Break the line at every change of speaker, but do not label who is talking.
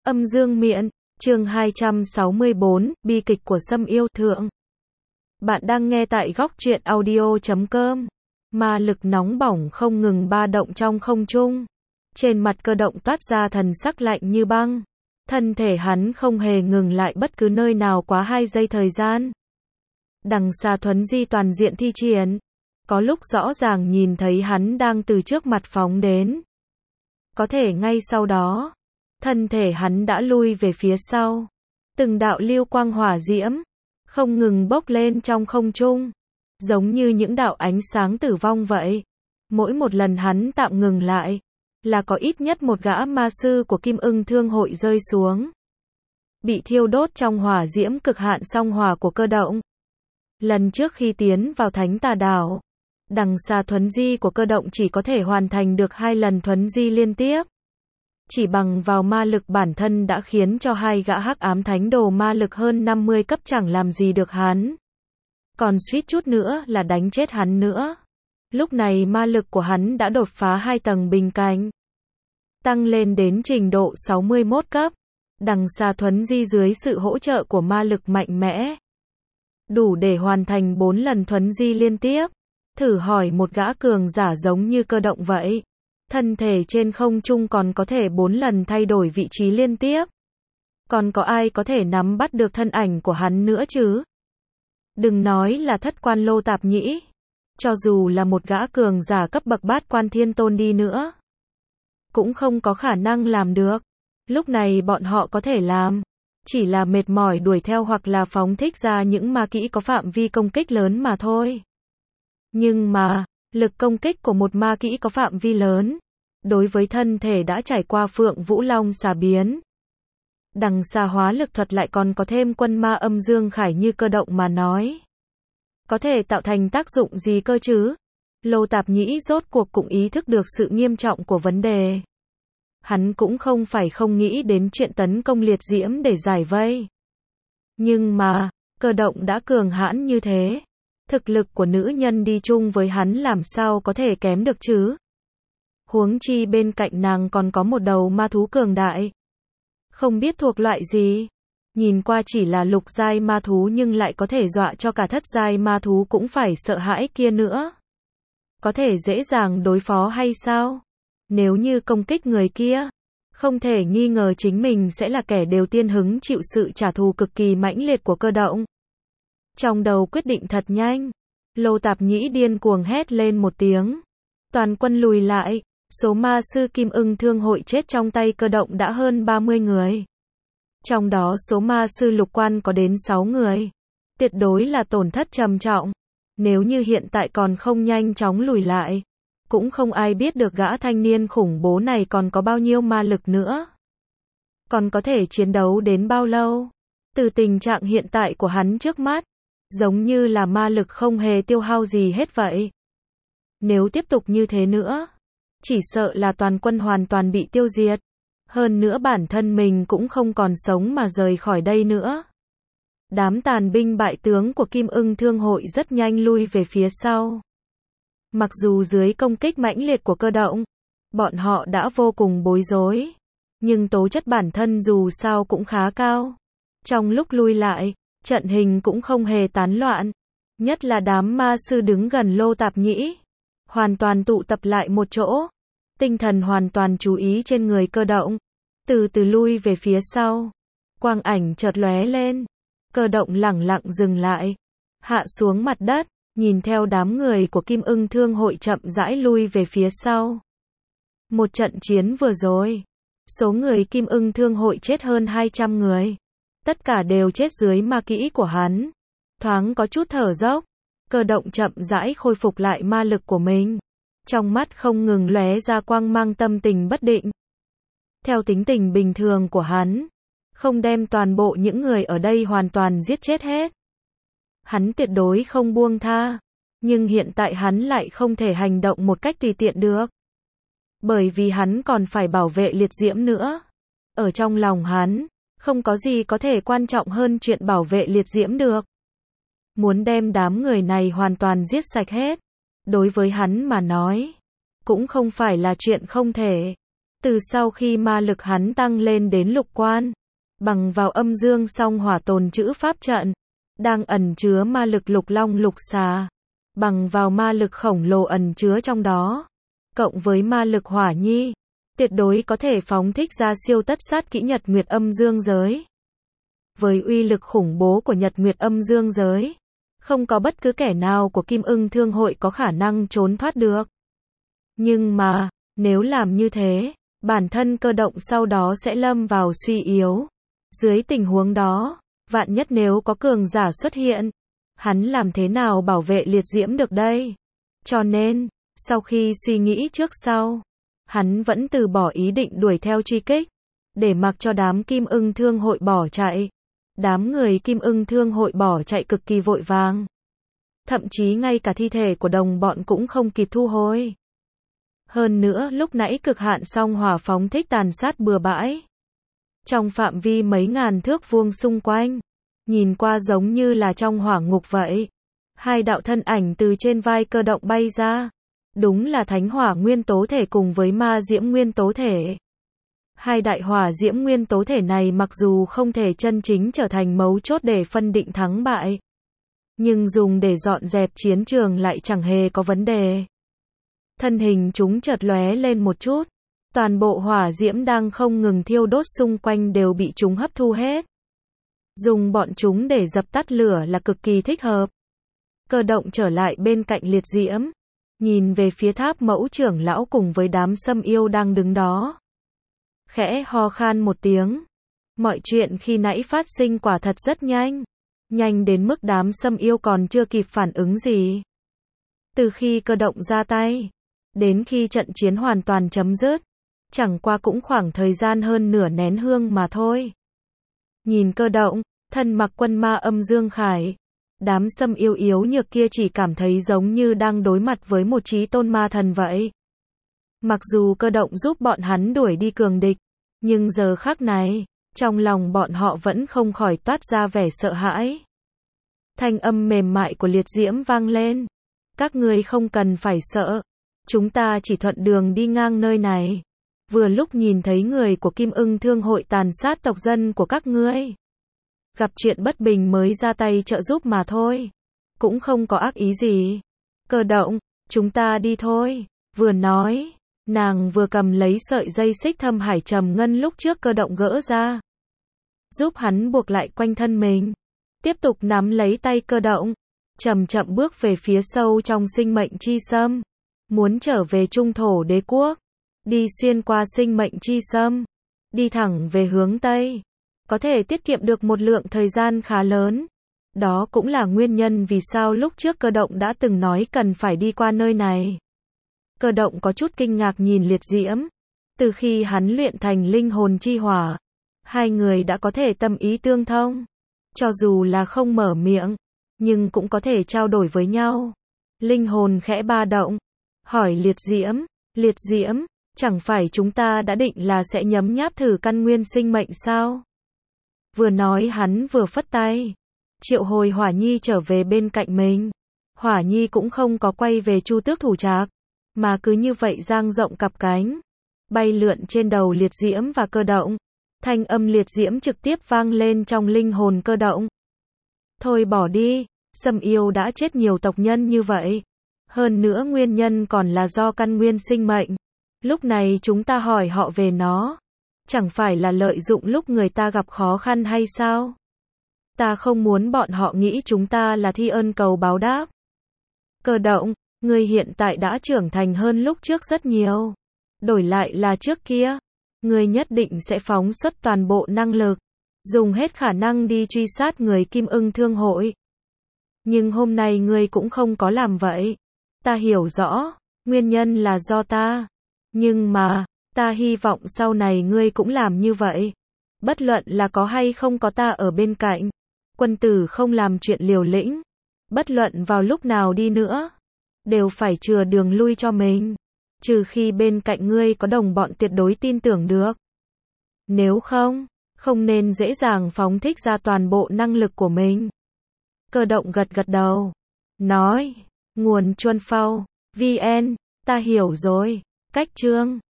Âm dương miện, chương 264, bi kịch của Sâm Yêu Thượng. Bạn đang nghe tại góc truyện audio.com. Ma lực nóng bỏng không ngừng ba động trong không trung. Trên mặt Cơ Động toát ra thần sắc lạnh như băng. Thân thể hắn không hề ngừng lại bất cứ nơi nào quá 2 giây thời gian. Đằng xa thuấn di toàn diện thi triển. Có lúc rõ ràng nhìn thấy hắn đang từ trước mặt phóng đến. Có thể ngay sau đó, thân thể hắn đã lui về phía sau. Từng đạo lưu quang hỏa diễm, không ngừng bốc lên trong không trung. Giống như những đạo ánh sáng tử vong vậy. Mỗi một lần hắn tạm ngừng lại, là có ít nhất một gã ma sư của Kim Ưng Thương hội rơi xuống. Bị thiêu đốt trong hỏa diễm cực hạn song hỏa của Cơ Động. Lần trước khi tiến vào Thánh Tà Đảo, đằng xa thuấn di của Cơ Động chỉ có thể hoàn thành được 2 lần thuấn di liên tiếp. Chỉ bằng vào ma lực bản thân đã khiến cho 2 gã hắc ám thánh đồ ma lực hơn 50 cấp chẳng làm gì được hắn. Còn suýt chút nữa là đánh chết hắn nữa. Lúc này ma lực của hắn đã đột phá 2 tầng bình cảnh. Tăng lên đến trình độ 61 cấp. Đằng xa thuấn di dưới sự hỗ trợ của ma lực mạnh mẽ. Đủ để hoàn thành 4 lần thuấn di liên tiếp. Thử hỏi một gã cường giả giống như Cơ Động vậy. Thân thể trên không trung còn có thể 4 lần thay đổi vị trí liên tiếp. Còn có ai có thể nắm bắt được thân ảnh của hắn nữa chứ? Đừng nói là Thất Quan Lô Tạp Nhĩ. Cho dù là một gã cường giả cấp bậc Bát Quan Thiên Tôn đi nữa, cũng không có khả năng làm được. Lúc này bọn họ có thể làm, chỉ là mệt mỏi đuổi theo hoặc là phóng thích ra những ma kỹ có phạm vi công kích lớn mà thôi. Nhưng mà, lực công kích của một ma kỹ có phạm vi lớn, đối với thân thể đã trải qua Phượng Vũ Long xà biến, đằng xa hóa lực thuật lại còn có thêm quân ma âm dương khải như Cơ Động mà nói, có thể tạo thành tác dụng gì cơ chứ? Lô Tạp Nhĩ rốt cuộc cũng ý thức được sự nghiêm trọng của vấn đề. Hắn cũng không phải không nghĩ đến chuyện tấn công liệt diễm để giải vây. Nhưng mà, Cơ Động đã cường hãn như thế. Thực lực của nữ nhân đi chung với hắn làm sao có thể kém được chứ? Huống chi bên cạnh nàng còn có một đầu ma thú cường đại. Không biết thuộc loại gì. Nhìn qua chỉ là lục giai ma thú nhưng lại có thể dọa cho cả thất giai ma thú cũng phải sợ hãi kia nữa. Có thể dễ dàng đối phó hay sao? Nếu như công kích người kia, không thể nghi ngờ chính mình sẽ là kẻ đầu tiên hứng chịu sự trả thù cực kỳ mãnh liệt của Cơ Động. Trong đầu quyết định thật nhanh, Lô Tạp Nhĩ điên cuồng hét lên một tiếng. Toàn quân lùi lại, số ma sư Kim Ưng Thương hội chết trong tay Cơ Động đã hơn 30 người. Trong đó số ma sư lục quan có đến 6 người. Tuyệt đối là tổn thất trầm trọng. Nếu như hiện tại còn không nhanh chóng lùi lại, cũng không ai biết được gã thanh niên khủng bố này còn có bao nhiêu ma lực nữa. Còn có thể chiến đấu đến bao lâu? Từ tình trạng hiện tại của hắn trước mắt, giống như là ma lực không hề tiêu hao gì hết vậy. Nếu tiếp tục như thế nữa, chỉ sợ là toàn quân hoàn toàn bị tiêu diệt. Hơn nữa bản thân mình cũng không còn sống mà rời khỏi đây nữa. Đám tàn binh bại tướng của Kim Ưng Thương hội rất nhanh lui về phía sau. Mặc dù dưới công kích mãnh liệt của Cơ Động, bọn họ đã vô cùng bối rối. Nhưng tố chất bản thân dù sao cũng khá cao. Trong lúc lui lại, trận hình cũng không hề tán loạn. Nhất là đám ma sư đứng gần Lô Tạp Nhĩ. Hoàn toàn tụ tập lại một chỗ. Tinh thần hoàn toàn chú ý trên người Cơ Động. Từ từ lui về phía sau. Quang ảnh chợt lóe lên. Cơ Động lẳng lặng dừng lại. Hạ xuống mặt đất. Nhìn theo đám người của Kim Ưng Thương hội chậm rãi lui về phía sau. Một trận chiến vừa rồi. Số người Kim Ưng Thương hội chết hơn 200 người. Tất cả đều chết dưới ma kỹ của hắn. Thoáng có chút thở dốc. Cơ Động chậm rãi khôi phục lại ma lực của mình. Trong mắt không ngừng lóe ra quang mang tâm tình bất định. Theo tính tình bình thường của hắn, không đem toàn bộ những người ở đây hoàn toàn giết chết hết. Hắn tuyệt đối không buông tha. Nhưng hiện tại hắn lại không thể hành động một cách tùy tiện được. Bởi vì hắn còn phải bảo vệ liệt diễm nữa. Ở trong lòng hắn, không có gì có thể quan trọng hơn chuyện bảo vệ liệt diễm được. Muốn đem đám người này hoàn toàn giết sạch hết. Đối với hắn mà nói, cũng không phải là chuyện không thể. Từ sau khi ma lực hắn tăng lên đến lục quan, bằng vào âm dương song hỏa tồn trữ pháp trận, đang ẩn chứa ma lực lục long lục xà, bằng vào ma lực khổng lồ ẩn chứa trong đó, cộng với ma lực hỏa nhi, tuyệt đối có thể phóng thích ra siêu tất sát kỹ Nhật Nguyệt âm dương giới. Với uy lực khủng bố của Nhật Nguyệt âm dương giới, không có bất cứ kẻ nào của Kim Ưng Thương hội có khả năng trốn thoát được. Nhưng mà, nếu làm như thế, bản thân Cơ Động sau đó sẽ lâm vào suy yếu. Dưới tình huống đó, vạn nhất nếu có cường giả xuất hiện, hắn làm thế nào bảo vệ liệt diễm được đây? Cho nên, sau khi suy nghĩ trước sau, hắn vẫn từ bỏ ý định đuổi theo truy kích, để mặc cho đám Kim Ưng Thương hội bỏ chạy. Đám người Kim Ưng Thương hội bỏ chạy cực kỳ vội vàng. Thậm chí ngay cả thi thể của đồng bọn cũng không kịp thu hồi. Hơn nữa lúc nãy cực hạn song hỏa phóng thích tàn sát bừa bãi. Trong phạm vi mấy ngàn thước vuông xung quanh, nhìn qua giống như là trong hỏa ngục vậy. Hai đạo thân ảnh từ trên vai Cơ Động bay ra. Đúng là thánh hỏa nguyên tố thể cùng với ma diễm nguyên tố thể. Hai đại hỏa diễm nguyên tố thể này mặc dù không thể chân chính trở thành mấu chốt để phân định thắng bại, nhưng dùng để dọn dẹp chiến trường lại chẳng hề có vấn đề. Thân hình chúng chợt lóe lên một chút, toàn bộ hỏa diễm đang không ngừng thiêu đốt xung quanh đều bị chúng hấp thu hết. Dùng bọn chúng để dập tắt lửa là cực kỳ thích hợp. Cơ Động trở lại bên cạnh liệt diễm, nhìn về phía Tháp Mẫu trưởng lão cùng với đám sâm yêu đang đứng đó. Khẽ ho khan một tiếng. Mọi chuyện khi nãy phát sinh quả thật rất nhanh. Nhanh đến mức đám sâm yêu còn chưa kịp phản ứng gì. Từ khi Cơ Động ra tay, đến khi trận chiến hoàn toàn chấm dứt, chẳng qua cũng khoảng thời gian hơn nửa nén hương mà thôi. Nhìn Cơ Động, thân mặc quân ma âm dương khải, đám sâm yêu yếu nhược kia chỉ cảm thấy giống như đang đối mặt với một chí tôn ma thần vậy. Mặc dù Cơ Động giúp bọn hắn đuổi đi cường địch, nhưng giờ khắc này, trong lòng bọn họ vẫn không khỏi toát ra vẻ sợ hãi. Thanh âm mềm mại của liệt diễm vang lên. Các ngươi không cần phải sợ. Chúng ta chỉ thuận đường đi ngang nơi này. Vừa lúc nhìn thấy người của Kim Ưng Thương hội tàn sát tộc dân của các ngươi. Gặp chuyện bất bình mới ra tay trợ giúp mà thôi. Cũng không có ác ý gì. Cơ Động, chúng ta đi thôi. Vừa nói, nàng vừa cầm lấy sợi dây xích thâm hải trầm ngân lúc trước Cơ Động gỡ ra, giúp hắn buộc lại quanh thân mình. Tiếp tục nắm lấy tay Cơ Động, chậm chậm bước về phía sâu trong sinh mệnh chi xâm, muốn trở về trung thổ đế quốc, đi xuyên qua sinh mệnh chi xâm, đi thẳng về hướng Tây, có thể tiết kiệm được một lượng thời gian khá lớn. Đó cũng là nguyên nhân vì sao lúc trước Cơ Động đã từng nói cần phải đi qua nơi này. Cơ Động có chút kinh ngạc nhìn liệt diễm. Từ khi hắn luyện thành linh hồn chi hỏa, hai người đã có thể tâm ý tương thông. Cho dù là không mở miệng, nhưng cũng có thể trao đổi với nhau. Linh hồn khẽ ba động, hỏi liệt diễm, chẳng phải chúng ta đã định là sẽ nhấm nháp thử căn nguyên sinh mệnh sao? Vừa nói hắn vừa phất tay, triệu hồi Hỏa Nhi trở về bên cạnh mình. Hỏa Nhi cũng không có quay về Chu Tước thủ trạc, mà cứ như vậy dang rộng cặp cánh, bay lượn trên đầu liệt diễm và Cơ Động. Thanh âm liệt diễm trực tiếp vang lên trong linh hồn Cơ Động. Thôi bỏ đi, sâm yêu đã chết nhiều tộc nhân như vậy. Hơn nữa nguyên nhân còn là do căn nguyên sinh mệnh. Lúc này chúng ta hỏi họ về nó, chẳng phải là lợi dụng lúc người ta gặp khó khăn hay sao? Ta không muốn bọn họ nghĩ chúng ta là thi ơn cầu báo đáp. Cơ Động, ngươi hiện tại đã trưởng thành hơn lúc trước rất nhiều. Đổi lại là trước kia, ngươi nhất định sẽ phóng xuất toàn bộ năng lực, dùng hết khả năng đi truy sát người Kim Ưng Thương hội. Nhưng hôm nay ngươi cũng không có làm vậy. Ta hiểu rõ, nguyên nhân là do ta. Nhưng mà, ta hy vọng sau này ngươi cũng làm như vậy. Bất luận là có hay không có ta ở bên cạnh, quân tử không làm chuyện liều lĩnh. Bất luận vào lúc nào đi nữa, đều phải chừa đường lui cho mình. Trừ khi bên cạnh ngươi có đồng bọn tuyệt đối tin tưởng được. Nếu không, không nên dễ dàng phóng thích ra toàn bộ năng lực của mình. Cơ Động gật gật đầu, nói, nguồn Chuân Phao, VN, ta hiểu rồi, cách chương.